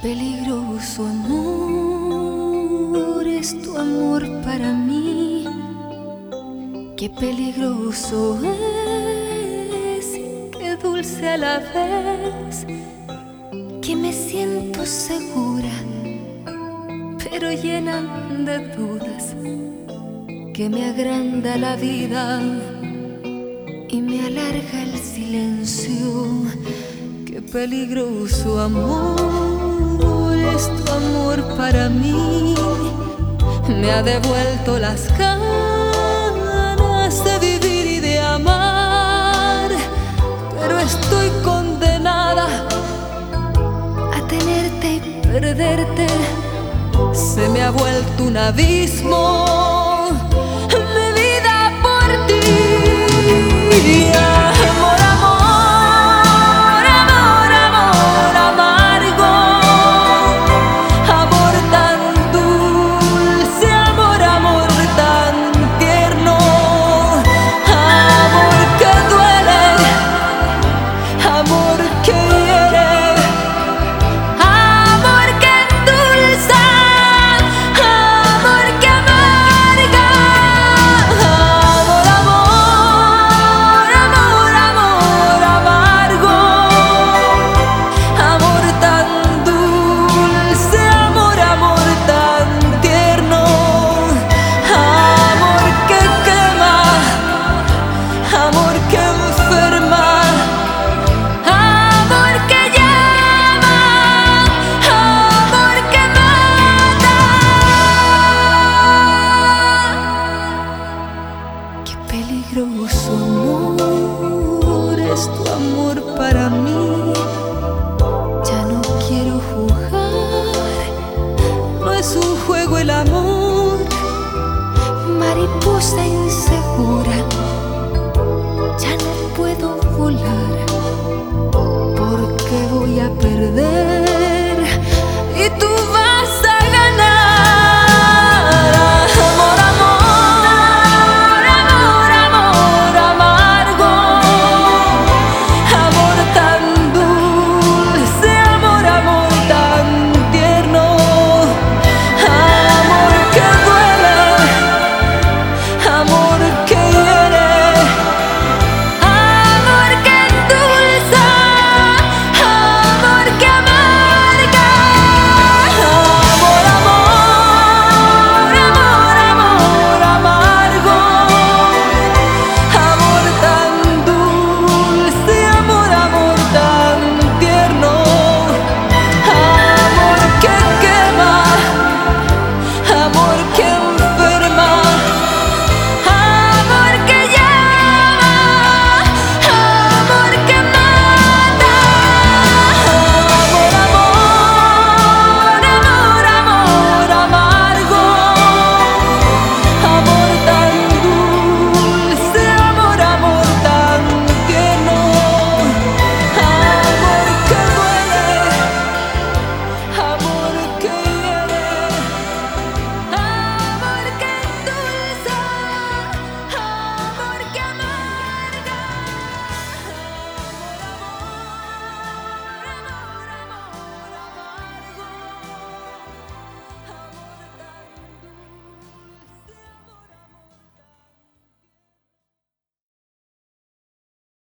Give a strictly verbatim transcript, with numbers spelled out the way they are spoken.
peligroso amor es tu amor para mí. Qué peligroso es y qué dulce a la vez. Que me siento segura, pero llena de dudas. Que me agranda la vida y me alarga el silencio. Qué peligroso amor es tu amor para mí. Me ha devuelto las ganas de vivir y de amar, pero estoy condenada a tenerte y perderte. Se me ha vuelto un abismo mi vida por ti. Amor, amor, amor, amor amargo, amor tan dulce, amor, amor tan tierno, amor que duele, amor que hiere, amor que endulza, amor que amarga. Amor, amor, amor, amor amargo, amor tan dulce, amor, amor tan tierno, amor que quema, amor que enferma, amor que llama, amor que mata. Qué peligroso amor es tu amor para mí. Ya no quiero jugar, no es un juego el amor. Mariposa insegura, ya no puedo volar.